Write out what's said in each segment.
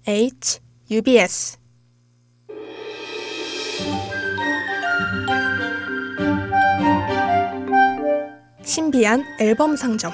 H, UBS. 신비한 앨범 상점.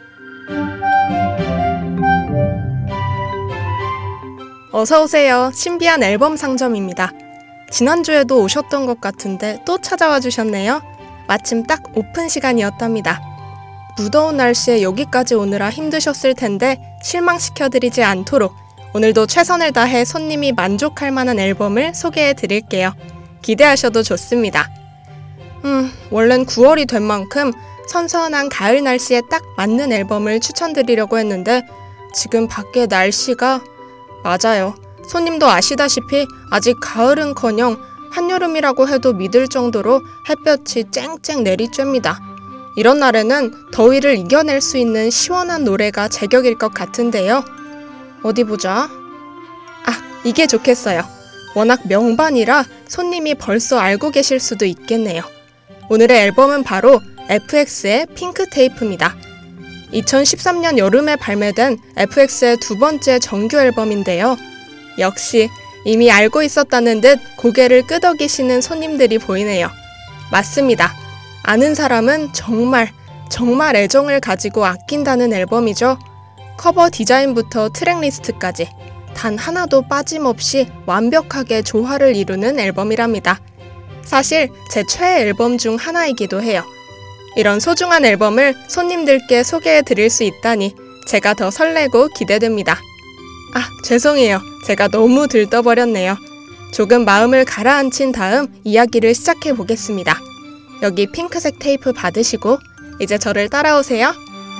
어서오세요. 신비한 앨범 상점입니다. 지난주에도 오셨던 것 같은데 또 찾아와 주셨네요. 마침 딱 오픈 시간이었답니다. 무더운 날씨에 여기까지 오느라 힘드셨을 텐데 실망시켜드리지 않도록 오늘도 최선을 다해 손님이 만족할 만한 앨범을 소개해 드릴게요. 기대하셔도 좋습니다. 원래는 9월이 된 만큼 선선한 가을 날씨에 딱 맞는 앨범을 추천드리려고 했는데 지금 밖에 날씨가 맞아요. 손님도 아시다시피 아직 가을은커녕 한여름이라고 해도 믿을 정도로 햇볕이 쨍쨍 내리쬐입니다. 이런 날에는 더위를 이겨낼 수 있는 시원한 노래가 제격일 것 같은데요. 어디 보자. 이게 좋겠어요. 워낙 명반이라 손님이 벌써 알고 계실 수도 있겠네요. 오늘의 앨범은 바로 FX의 핑크 테이프입니다. 2013년 여름에 발매된 FX의 두 번째 정규 앨범인데요. 역시 이미 알고 있었다는 듯 고개를 끄덕이시는 손님들이 보이네요. 맞습니다. 아는 사람은 정말 애정을 가지고 아낀다는 앨범이죠. 커버 디자인부터 트랙 리스트까지 단 하나도 빠짐없이 완벽하게 조화를 이루는 앨범이랍니다. 사실 제 최애 앨범 중 하나이기도 해요. 이런 소중한 앨범을 손님들께 소개해 드릴 수 있다니 제가 더 설레고 기대됩니다. 죄송해요. 제가 너무 들떠버렸네요. 조금 마음을 가라앉힌 다음 이야기를 시작해 보겠습니다. 여기 핑크색 테이프 받으시고 이제 저를 따라오세요.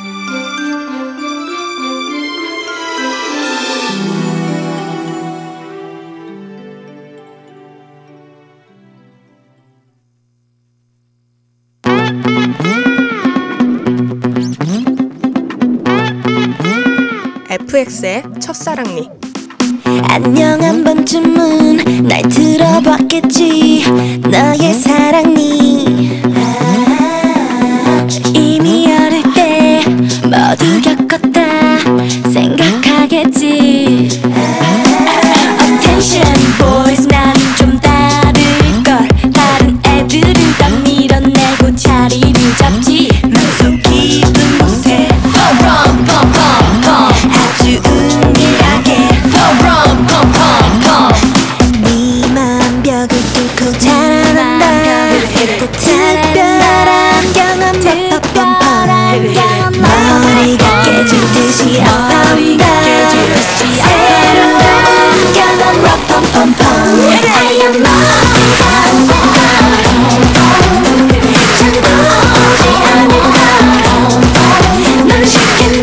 FX의 첫사랑니. 안녕 한 번쯤은 날 들어봤겠지 너의 사랑니. 이미 어릴 때 모두 겪었다 생각하겠지. Attention boys 나는 좀 다를걸. 다른 애들은 딱 밀어내고 자리를 잡지. 난 속 깊은 곳에 rum pum pum pum 아주 은밀하게 rum pum pum pum 네만 벽을 뚫고 자라난다. 특별한 경험 펌펌 머리가 깨질 듯이 아파온다. 새로운 경험 펌펌 I am love. 넌 쉽게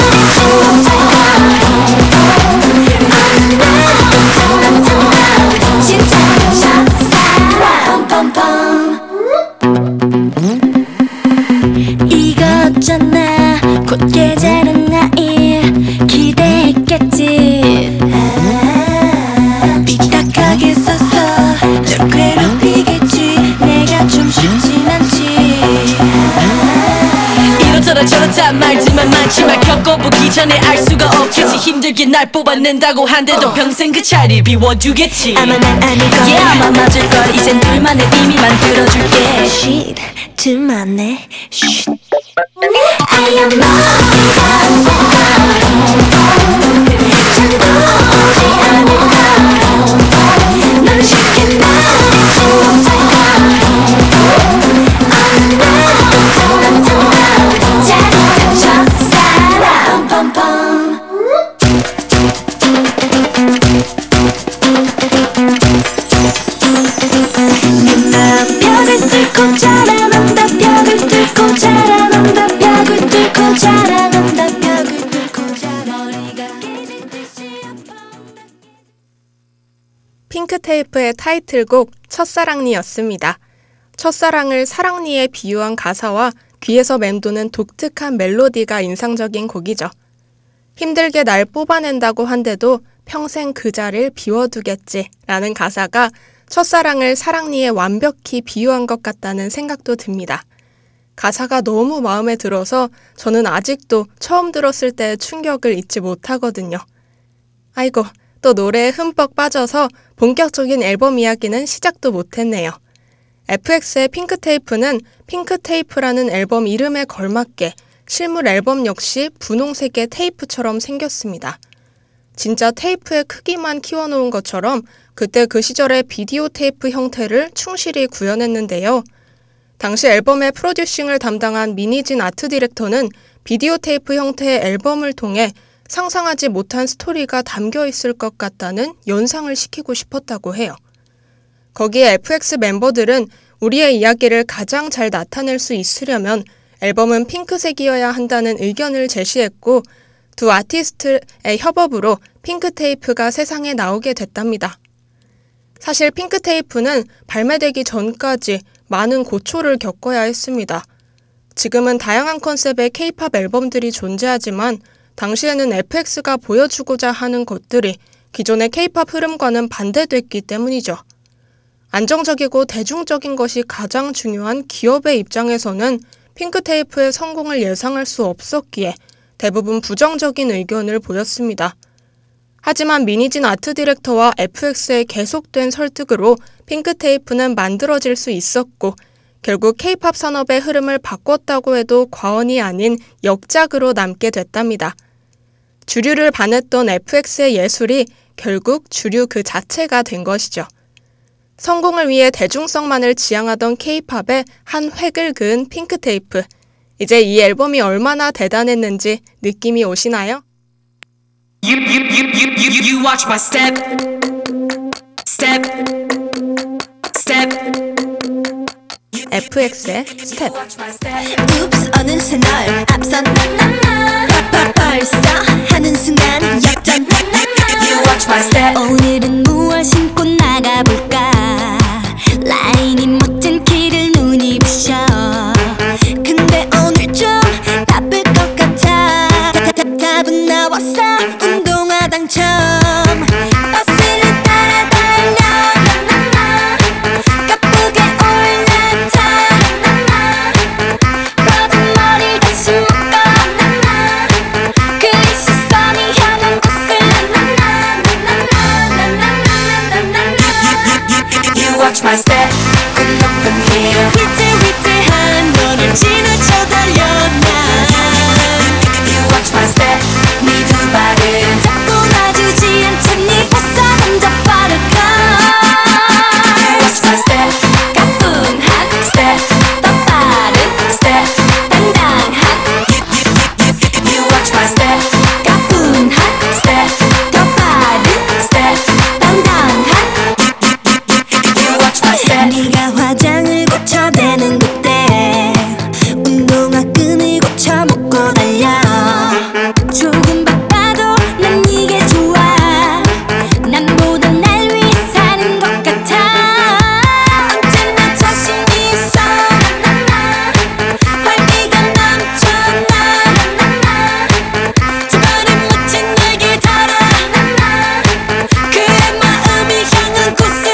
이거 어쩌나 곧 깨자는 나일 기대했겠지. 삐딱하게 써서 널 괴롭히겠지. 내가 좀 쉽진 않지. 이렇더라 저렇다 말지만 많지만 겪어보기 전에 알 수가 없겠지. 힘들게 날 뽑아낸다고 한데도 평생 그 자리 비워두겠지. 아마 난 아닐 거야. 아마 맞을걸. 이젠 둘만의 의미 만들어줄게. Shit 둘만의 Shit I am love. 넌 쉽게 첫사랑 펌펌 누나 벽을 뚫고 자라난다. 벽을 뚫고 자라난다. 벽을 뚫고 자라난다. 벽을 뚫고 자라 머리가 깨질 듯이 아파온다. 핑크 테이프의 타이틀곡 첫사랑니였습니다. 첫사랑을 사랑니에 비유한 가사와 귀에서 맴도는 독특한 멜로디가 인상적인 곡이죠. 힘들게 날 뽑아낸다고 한데도 평생 그 자리를 비워두겠지 라는 가사가 첫사랑을 사랑니에 완벽히 비유한 것 같다는 생각도 듭니다. 가사가 너무 마음에 들어서 저는 아직도 처음 들었을 때의 충격을 잊지 못하거든요. 아이고, 또 노래에 흠뻑 빠져서 본격적인 앨범 이야기는 시작도 못했네요. FX의 핑크테이프는 핑크테이프라는 앨범 이름에 걸맞게 실물 앨범 역시 분홍색의 테이프처럼 생겼습니다. 진짜 테이프의 크기만 키워놓은 것처럼 그때 그 시절의 비디오 테이프 형태를 충실히 구현했는데요. 당시 앨범의 프로듀싱을 담당한 미니진 아트 디렉터는 비디오 테이프 형태의 앨범을 통해 상상하지 못한 스토리가 담겨 있을 것 같다는 연상을 시키고 싶었다고 해요. 거기에 FX 멤버들은 우리의 이야기를 가장 잘 나타낼 수 있으려면 앨범은 핑크색이어야 한다는 의견을 제시했고 두 아티스트의 협업으로 핑크테이프가 세상에 나오게 됐답니다. 사실 핑크테이프는 발매되기 전까지 많은 고초를 겪어야 했습니다. 지금은 다양한 컨셉의 K-팝 앨범들이 존재하지만 당시에는 FX가 보여주고자 하는 것들이 기존의 K-팝 흐름과는 반대됐기 때문이죠. 안정적이고 대중적인 것이 가장 중요한 기업의 입장에서는 핑크테이프의 성공을 예상할 수 없었기에 대부분 부정적인 의견을 보였습니다. 하지만 미니진 아트 디렉터와 FX의 계속된 설득으로 핑크테이프는 만들어질 수 있었고 결국 K-팝 산업의 흐름을 바꿨다고 해도 과언이 아닌 역작으로 남게 됐답니다. 주류를 반했던 FX의 예술이 결국 주류 그 자체가 된 것이죠. 성공을 위해 대중성만을 지향하던 K-팝에 한 획을 그은 핑크테이프. 이제 이 앨범이 얼마나 대단했는지 느낌이 오시나요? You watch my step, step, step. FX의 스텝. Oops 어느새 널 앞선 벌써 하는 순간 역전 You watch my step. 오늘은 무얼 신고 나가볼까 라인이 멋진 키를 눈이 부셔 근데 오늘 좀 바쁠 것 같아 답은 나왔어 운동화 당첨 버스를 따라 달려 가쁘게 올라타 꺼진 머리 다시 묶어 그 시선이 향한 곳을 You watch my step. 그 높은 heel. 위태위태한 너를 지나쳐 달려나 You watch my step. 네 두 발을 잡고 놔주지 않잖니 벗어 던져버릴까 You watch my step. 가뿐한 Step. 더 빠른 Step. 당당한 You watch my step. 가뿐한 Step. 더 빠른 Step. 당당한 You watch my step. 네가 화장을 고쳐대는 그때 운동화 끈을 고쳐 묶고 달려 조금 바빠도 난 이게 좋아 남보다 날 위해 사는 것 같아 언제나 자신이 있어 활기가 넘쳐나 두 발은 멋진 얘기 달아 그의 마음이 향한 곳은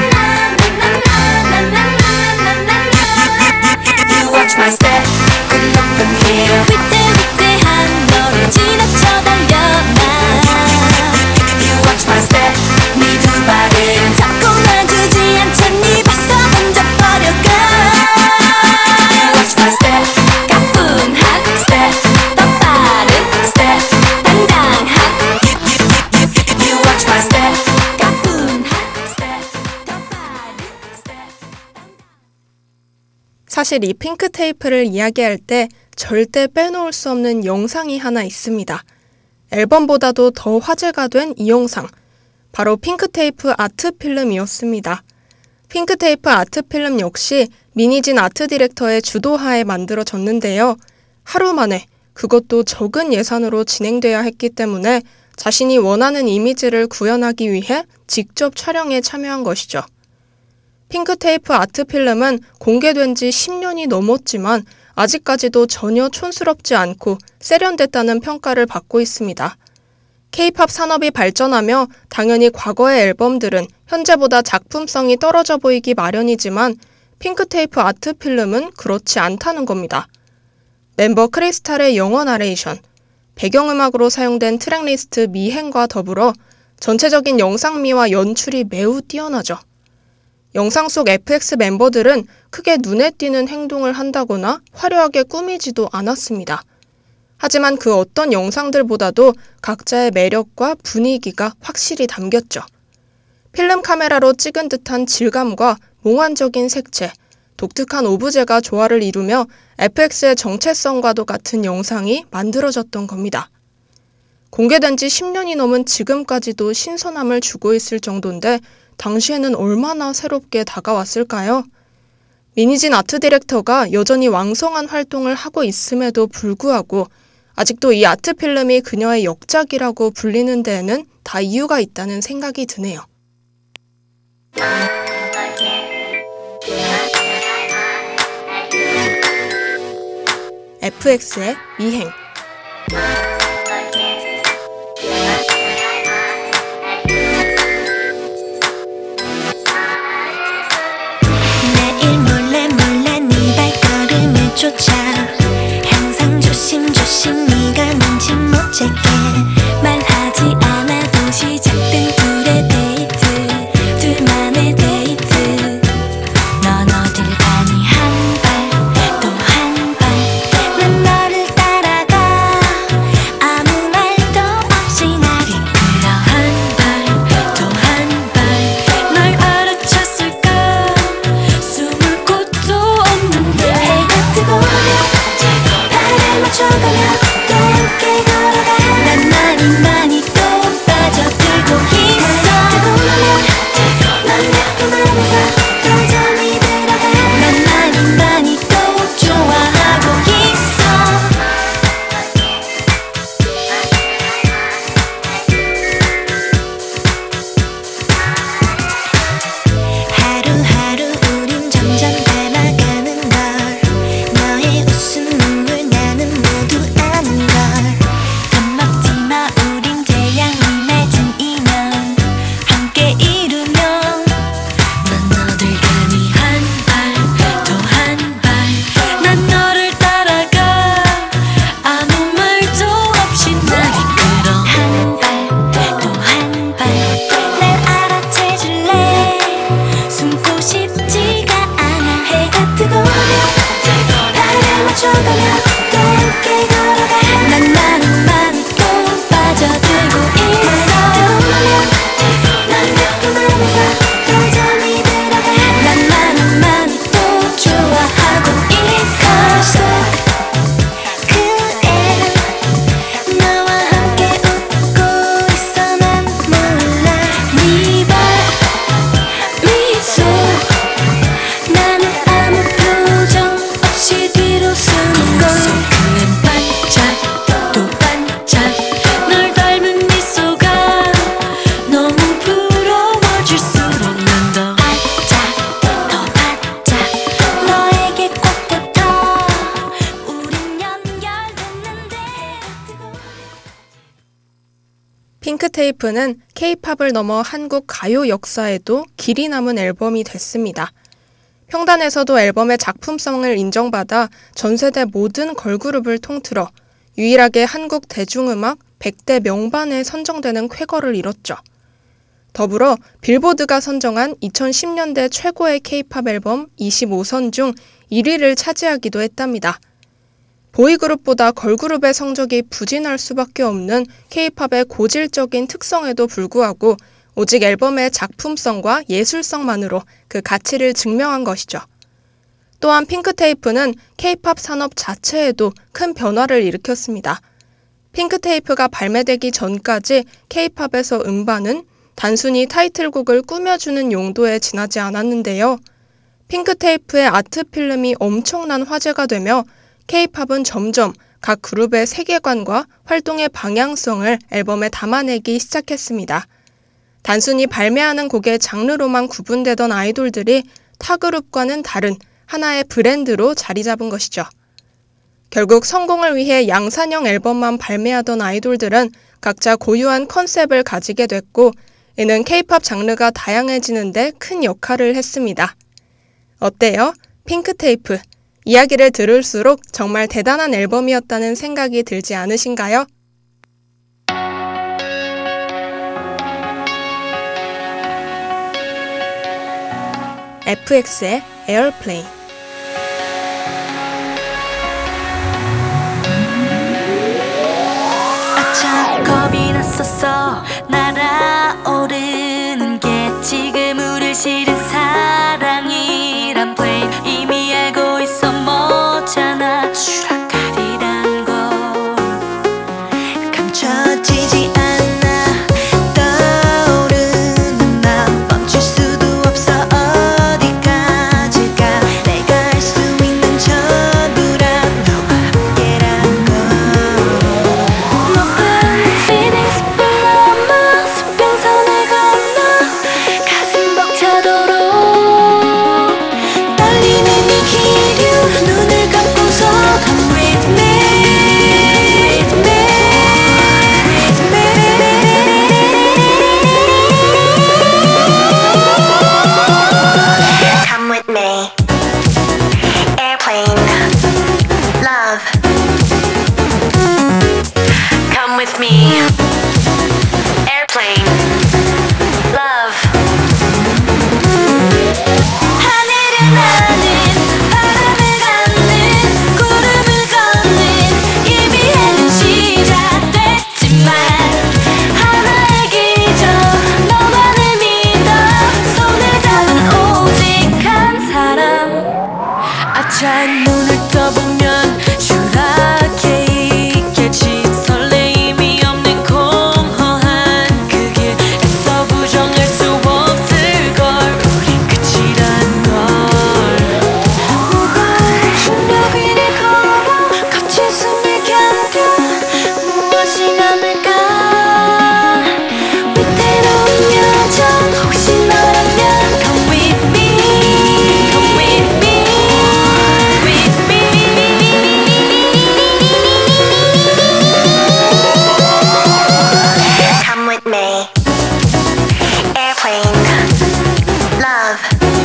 You watch my step. 그 높은 heel. 위태위태한 너를 지나쳐 달려나 You watch my step. 네 두 발을 잡고 놔주지 않잖니 벗어 던져버려가 You watch my step. 가뿐한 Step. 더 빠른 Step. 당당한 You watch my step. 가뿐한 더 빠른 사실 이 핑크테이프를 이야기할 때 절대 빼놓을 수 없는 영상이 하나 있습니다. 앨범보다도 더 화제가 된 이 영상. 바로 핑크테이프 아트 필름이었습니다. 핑크테이프 아트 필름 역시 미니진 아트 디렉터의 주도하에 만들어졌는데요. 하루 만에 그것도 적은 예산으로 진행돼야 했기 때문에 자신이 원하는 이미지를 구현하기 위해 직접 촬영에 참여한 것이죠. 핑크테이프 아트 필름은 공개된 지 10년이 넘었지만 아직까지도 전혀 촌스럽지 않고 세련됐다는 평가를 받고 있습니다. K-팝 산업이 발전하며 당연히 과거의 앨범들은 현재보다 작품성이 떨어져 보이기 마련이지만 핑크테이프 아트 필름은 그렇지 않다는 겁니다. 멤버 크리스탈의 영어 나레이션, 배경음악으로 사용된 트랙리스트 미행과 더불어 전체적인 영상미와 연출이 매우 뛰어나죠. 영상 속 FX 멤버들은 크게 눈에 띄는 행동을 한다거나 화려하게 꾸미지도 않았습니다. 하지만 그 어떤 영상들보다도 각자의 매력과 분위기가 확실히 담겼죠. 필름 카메라로 찍은 듯한 질감과 몽환적인 색채, 독특한 오브제가 조화를 이루며 FX의 정체성과도 같은 영상이 만들어졌던 겁니다. 공개된 지 10년이 넘은 지금까지도 신선함을 주고 있을 정도인데 당시에는 얼마나 새롭게 다가왔을까요? 민희진 아트 디렉터가 여전히 왕성한 활동을 하고 있음에도 불구하고 아직도 이 아트 필름이 그녀의 역작이라고 불리는 데에는 다 이유가 있다는 생각이 드네요. FX의 미행. 매일 몰래 몰래 네 발걸음을 쫓아 항상 조심조심 네가 눈치 못 채게 말하지 않아도 시작된 둘의 데이트, 둘만의 데이트. 넌 어딜 가니 한 발 또 한 발 난 너를 따라가 아무 말도 없이 날 이끌어 한 발 또 한 발 널 알아챘을까? 숨을 곳도 없는데 해가 뜨고 발을 맞춰가며 또 함께 걸어가 난 많이 또 빠져들고 있어. 넌 내꿈 안에서 여전히 들어가 난 많이 또 좋아하고 있어. 하루하루 우린 점점 닮아가는 걸 너의 웃음 눈물 나는 모두 아는 걸 겁먹지 마, 우린 태양이 맺은 인연 함께 이루면 넌 어딜 가니 한 발 또 한 발 난 너를 따라가 아무 말도 없이 날 이끌어 한 발 또 한 발 날 알아채줄래 숨고 싶지가 않아. 해가 뜨고 발을 맞춰가며 또 함께 걸어가 난 많이 또 빠져들고 있어. 넌 내꿈 안에서 여전히 들어가 난 많이 또 좋아하고 있어. 그래 너와 함께 웃고 있어 난 몰라 네 미소 나는 아무 표정 없이 뒤로 숨은 걸 그는 반짝 또 반짝 널 닮은 미소가 너무 부러워질수록 난 더 바짝 더 바짝 너에게 꽉 붙어 우린 연결됐는데. 핑크테이프는 K-팝을 넘어 한국 가요 역사에도 길이 남은 앨범이 됐습니다. 평단에서도 앨범의 작품성을 인정받아 전세대 모든 걸그룹을 통틀어 유일하게 한국 대중음악 100대 명반에 선정되는 쾌거를 이뤘죠. 더불어 빌보드가 선정한 2010년대 최고의 K-팝 앨범 25선 중 1위를 차지하기도 했답니다. 보이그룹보다 걸그룹의 성적이 부진할 수밖에 없는 K-팝의 고질적인 특성에도 불구하고 오직 앨범의 작품성과 예술성만으로 그 가치를 증명한 것이죠. 또한 핑크테이프는 K-팝 산업 자체에도 큰 변화를 일으켰습니다. 핑크테이프가 발매되기 전까지 K-팝에서 음반은 단순히 타이틀곡을 꾸며주는 용도에 지나지 않았는데요. 핑크테이프의 아트 필름이 엄청난 화제가 되며 K-팝은 점점 각 그룹의 세계관과 활동의 방향성을 앨범에 담아내기 시작했습니다. 단순히 발매하는 곡의 장르로만 구분되던 아이돌들이 타 그룹과는 다른 하나의 브랜드로 자리 잡은 것이죠. 결국 성공을 위해 양산형 앨범만 발매하던 아이돌들은 각자 고유한 컨셉을 가지게 됐고 이는 K-팝 장르가 다양해지는데 큰 역할을 했습니다. 어때요? 핑크테이프. 이야기를 들을수록 정말 대단한 앨범이었다는 생각이 들지 않으신가요? FX의 에어플레인. 아차 겁이 났었어 날아오르는 게 지금 우릴 실은 사랑이란 플레인 이미 알고 있어 뭐잖아 추락하리란 걸 감춰지지 않아 떠오르는 나 멈출 수도 없어 어디까지 가 내가 할 수 있는 전부라 너와 함께란 걸 높은 feelings 불러마 수평선을 건너 가슴 벅차도록 떨리는 이 기류 눈을 감고서 Come with me Come with me Come with me Airplane Love Come with me Airplane Love 하늘을 나는 바람을 갖는 구름을 걷는 이비인후는 시작됐지만 하나의 기적 너만을 믿어 손을 잡은 오직 한 사람 아차 눈을 떠보면 추락해 있겠지 설레임이 없는 공허한 그 길 애써 부정할 수 없을걸 우린 끝이란 걸 무거운 중력 위를 걸어 거친 숨을 견뎌 무엇이 남을까 위태로운 여정 혹시 너라면 Come with me Come with me with me Come with me Airplane Love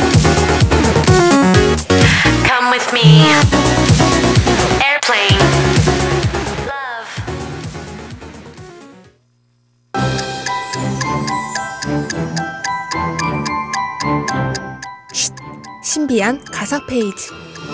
Come with me Airplane Love 신비한 가사 페이지.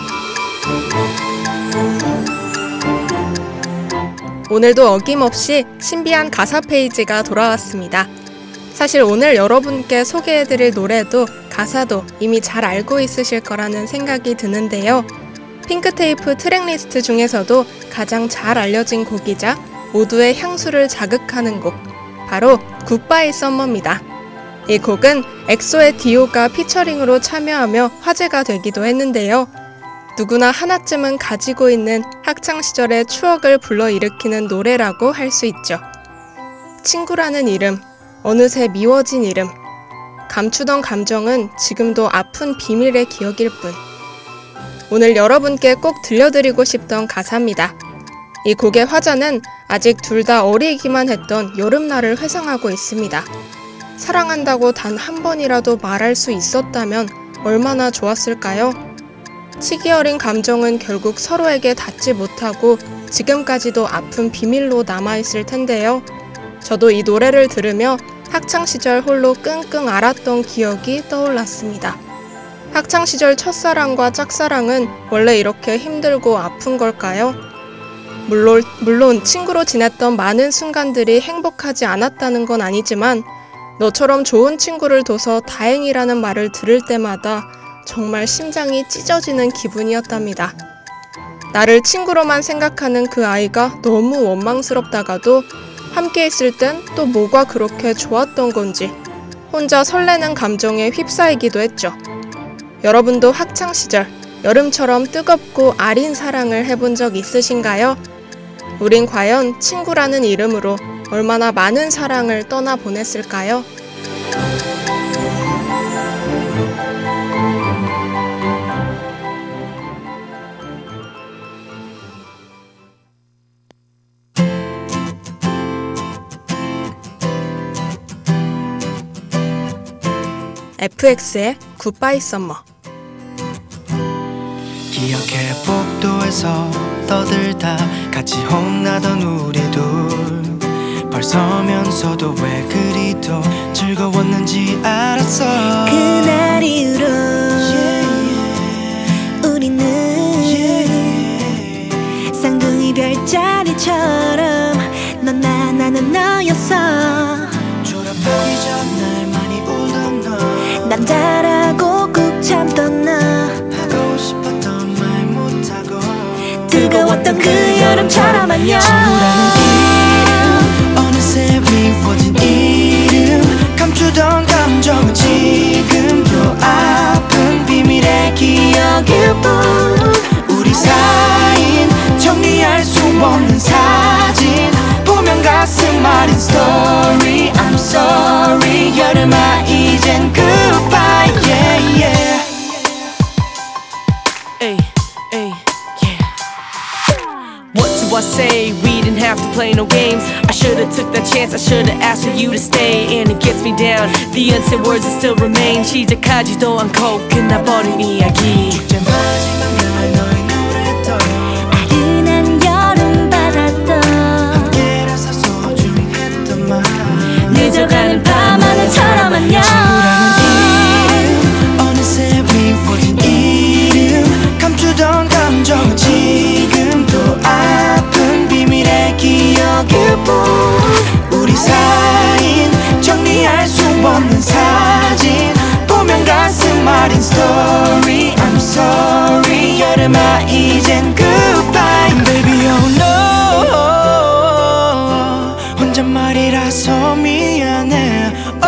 오늘도 어김없이 신비한 가사 페이지가 돌아왔습니다. 사실 오늘 여러분께 소개해드릴 노래도 가사도 이미 잘 알고 있으실 거라는 생각이 드는데요. 핑크테이프 트랙리스트 중에서도 가장 잘 알려진 곡이자 모두의 향수를 자극하는 곡, 바로 굿바이 썸머입니다. 이 곡은 엑소의 디오가 피처링으로 참여하며 화제가 되기도 했는데요. 누구나 하나쯤은 가지고 있는 학창시절의 추억을 불러일으키는 노래라고 할 수 있죠. 친구라는 이름, 어느새 미워진 이름, 감추던 감정은 지금도 아픈 비밀의 기억일 뿐. 오늘 여러분께 꼭 들려드리고 싶던 가사입니다. 이 곡의 화자는 아직 둘 다 어리기만 했던 여름날을 회상하고 있습니다. 사랑한다고 단 한 번이라도 말할 수 있었다면 얼마나 좋았을까요? 치기 어린 감정은 결국 서로에게 닿지 못하고 지금까지도 아픈 비밀로 남아있을 텐데요. 저도 이 노래를 들으며 학창시절 홀로 끙끙 앓았던 기억이 떠올랐습니다. 학창시절 첫사랑과 짝사랑은 원래 이렇게 힘들고 아픈 걸까요? 물론 친구로 지냈던 많은 순간들이 행복하지 않았다는 건 아니지만 너처럼 좋은 친구를 둬서 다행이라는 말을 들을 때마다 정말 심장이 찢어지는 기분이었답니다. 나를 친구로만 생각하는 그 아이가 너무 원망스럽다가도 함께 있을 땐 또 뭐가 그렇게 좋았던 건지 혼자 설레는 감정에 휩싸이기도 했죠. 여러분도 학창시절 여름처럼 뜨겁고 아린 사랑을 해본 적 있으신가요? 우린 과연 친구라는 이름으로 얼마나 많은 사랑을 떠나보냈을까요? FX의 굿바이 썸머. 기억해 복도에서 떠들다 같이 혼나던 우리 둘 벌서면서도 왜 그리도 즐거웠는지 알았어 그날 이후로 자리처럼 넌 나는 너였어. 졸업하기 전날 많이 울던 너, 남자라고 꾹 참던 너, 하고 싶었던 말 못하고 뜨거웠던 그 여름처럼 안녕. 친구라는 이름 어느새 미워진 이름, 감추던 감정은 지금도 아픈 비밀의 기억일 뿐. 우리 사인 정리할 수 없는 사진 보면 가슴 아린 story. I'm sorry 여름아 이젠 goodbye yeah yeah. Ay, ay, yeah. What do I say? We didn't have to play no games. I should've took that chance. I should've asked for you to stay. And it gets me down. The unsaid words that still remain. 시작하지도 않고 끝나버린 이야기. 축제 마지막 날 너의 노래도 아른한 여름 바다도 함께라서 소중했던 말. 늦어가는 밤하늘처럼 안녕. 친구라는 이름 어느새 미워진 이름, 감추던 감정은 지금도 아픈 비밀의 기억일 뿐. 우리 사인 정리할 수 없는 사진 보면 가슴 아린 story. I'm sorry 여름아 이젠 goodbye baby oh no. 혼잣말이라서 미안해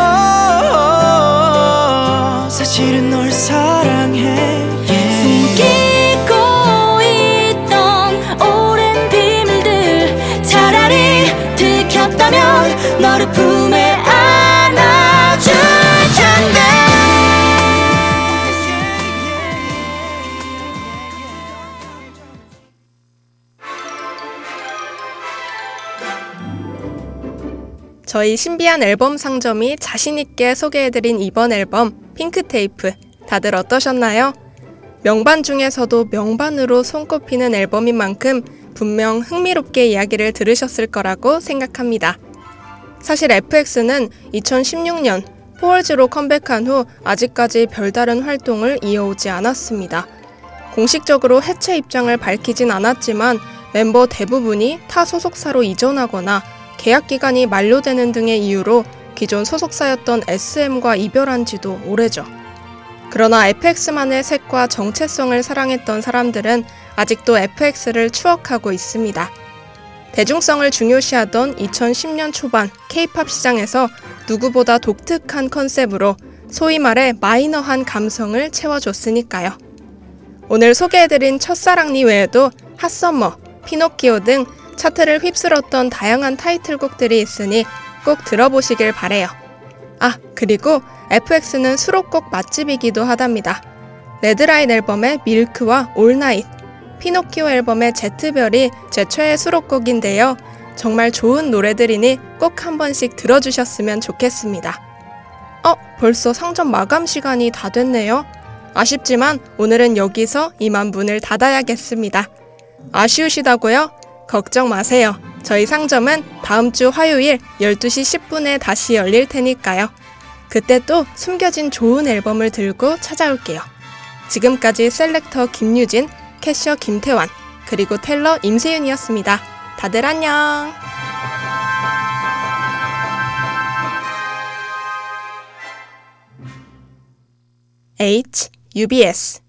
oh, 사실은 널 사랑해 yeah. 숨기고 있던 오랜 비밀들 차라리 들켰다면 너를 품에 안아줄 텐데. 저희 신비한 앨범 상점이 자신있게 소개해드린 이번 앨범 핑크테이프, 다들 어떠셨나요? 명반 중에서도 명반으로 손꼽히는 앨범인 만큼 분명 흥미롭게 이야기를 들으셨을 거라고 생각합니다. 사실 FX는 2016년 4월즈로 컴백한 후 아직까지 별다른 활동을 이어오지 않았습니다. 공식적으로 해체 입장을 밝히진 않았지만 멤버 대부분이 타 소속사로 이전하거나 계약 기간이 만료되는 등의 이유로 기존 소속사였던 SM과 이별한 지도 오래죠. 그러나 FX만의 색과 정체성을 사랑했던 사람들은 아직도 FX를 추억하고 있습니다. 대중성을 중요시하던 2010년 초반 K-팝 시장에서 누구보다 독특한 컨셉으로 소위 말해 마이너한 감성을 채워줬으니까요. 오늘 소개해드린 첫사랑니 외에도 핫서머, 피노키오 등 차트를 휩쓸었던 다양한 타이틀곡들이 있으니 꼭 들어보시길 바래요. 아, 그리고 FX는 수록곡 맛집이기도 하답니다. 레드라인 앨범의 밀크와 올나잇, 피노키오 앨범의 제트별이 제 최애 수록곡인데요. 정말 좋은 노래들이니 꼭 한 번씩 들어주셨으면 좋겠습니다. 벌써 상점 마감 시간이 다 됐네요. 아쉽지만 오늘은 여기서 이만 문을 닫아야겠습니다. 아쉬우시다고요? 걱정 마세요. 저희 상점은 다음 주 화요일 12시 10분에 다시 열릴 테니까요. 그때 또 숨겨진 좋은 앨범을 들고 찾아올게요. 지금까지 셀렉터 김유진, 캐셔 김태환, 그리고 텔러 임세윤이었습니다. 다들 안녕! UBS